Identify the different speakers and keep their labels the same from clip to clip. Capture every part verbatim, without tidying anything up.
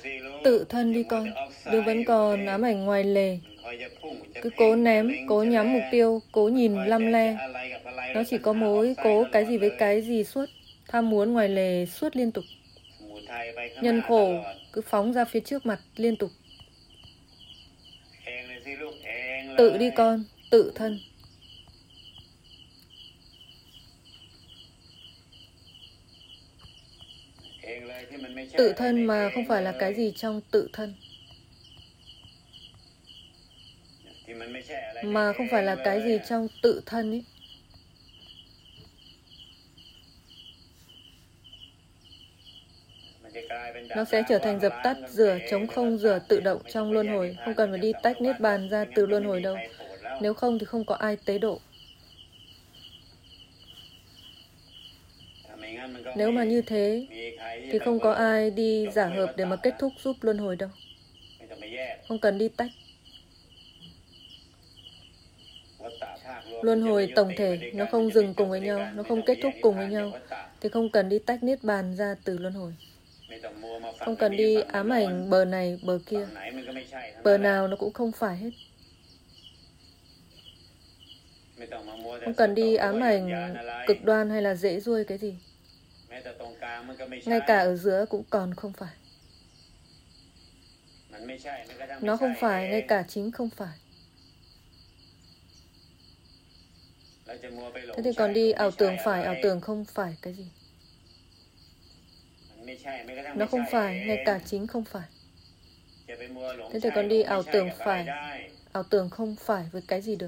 Speaker 1: Tự thân đi con, đừng vẫn còn ám ảnh ngoài lề. Cứ cố ném, cố nhắm mục tiêu, cố nhìn lăm le. Nó chỉ có mối cố cái gì với cái gì suốt. Tham muốn ngoài lề suốt liên tục. Nhân khổ cứ phóng ra phía trước mặt liên tục. Tự đi con, tự thân. Tự thân mà không phải là cái gì trong tự thân. Mà không phải là cái gì trong tự thân ấy. Nó sẽ trở thành dập tắt, rửa, trống không, rửa tự động trong luân hồi. Không cần phải đi tách niết bàn ra từ luân hồi đâu. Nếu không thì không có ai tế độ. Nếu mà như thế thì không có ai đi giả hợp để mà kết thúc giúp luân hồi đâu. Không cần đi tách. Luân hồi tổng thể, nó không dừng cùng với nhau, nó không kết thúc cùng với nhau, thì không cần đi tách niết bàn ra từ luân hồi. Không cần đi ám ảnh bờ này, bờ kia. Bờ nào nó cũng không phải hết. Không cần đi ám ảnh cực đoan hay là dễ ruôi cái gì. Ngay cả ở giữa cũng còn không phải. Nó không phải, ngay cả chính không phải. Thế thì còn đi ảo tưởng phải, ảo tưởng không phải cái gì. Nó không phải, ngay cả chính không phải. Thế thì còn đi ảo tưởng phải, ảo tưởng không phải với cái gì được.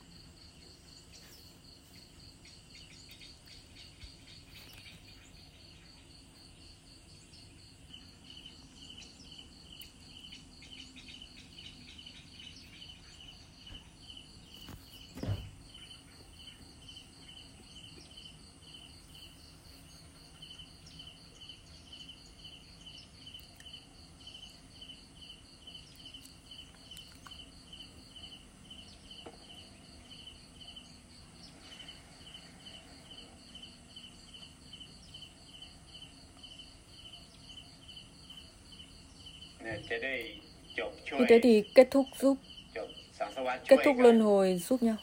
Speaker 1: Như thế thì kết thúc giúp, kết thúc luân hồi giúp nhau.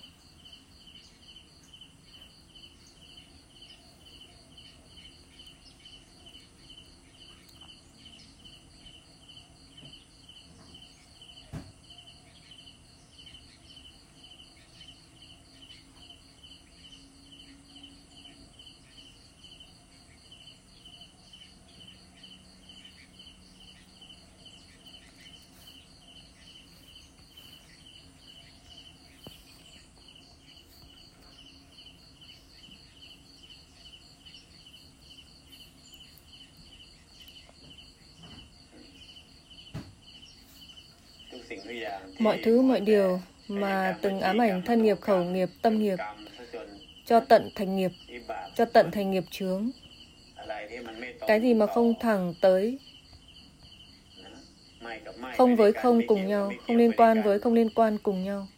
Speaker 1: Mọi thứ, mọi điều mà từng ám ảnh thân nghiệp, khẩu nghiệp, tâm nghiệp, cho tận thành nghiệp, cho tận thành nghiệp chướng. Cái gì mà không thẳng tới, không với không cùng nhau, không liên quan với không liên quan cùng nhau,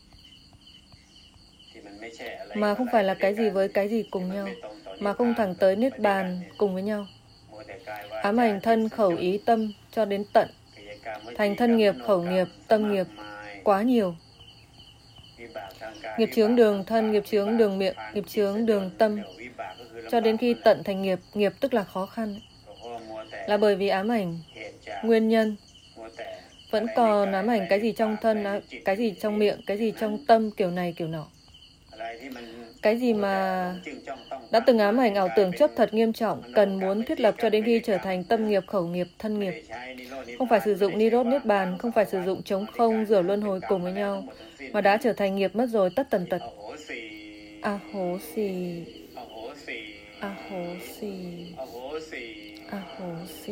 Speaker 1: mà không phải là cái gì với cái gì cùng nhau, mà không thẳng tới niết bàn cùng với nhau. Ám ảnh thân, khẩu, ý, tâm cho đến tận thành thân nghiệp, khẩu nghiệp, tâm nghiệp quá nhiều. Nghiệp chướng đường thân, nghiệp chướng đường miệng, nghiệp chướng đường tâm, cho đến khi tận thành nghiệp. Nghiệp tức là khó khăn, là bởi vì ám ảnh nguyên nhân. Vẫn còn ám ảnh cái gì trong thân, cái gì trong miệng, cái gì trong tâm, kiểu này kiểu nọ. Cái gì mà đã từng ám ảnh ảo tưởng chấp thật nghiêm trọng, cần muốn thiết lập cho đến khi trở thành tâm nghiệp, khẩu nghiệp, thân nghiệp. Không phải sử dụng Nirod Niết Bàn, không phải sử dụng trống không, rửa luân hồi cùng với nhau, mà đã trở thành nghiệp mất rồi, tất tần tật. A hố xì, a hố xì, a hố xì.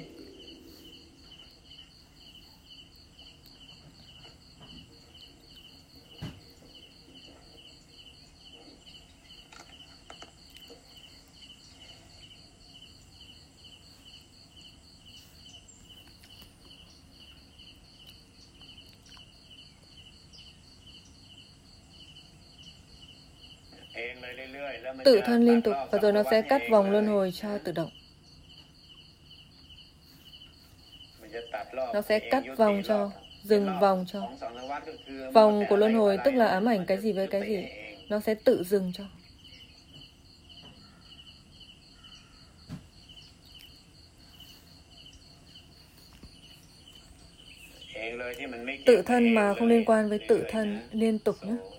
Speaker 1: Tự thân liên tục, và rồi nó sẽ cắt vòng luân hồi cho tự động. Nó sẽ cắt vòng cho, dừng vòng cho. Vòng của luân hồi tức là ám ảnh cái gì với cái gì, nó sẽ tự dừng cho. Tự thân mà không liên quan với tự thân liên tục nhé.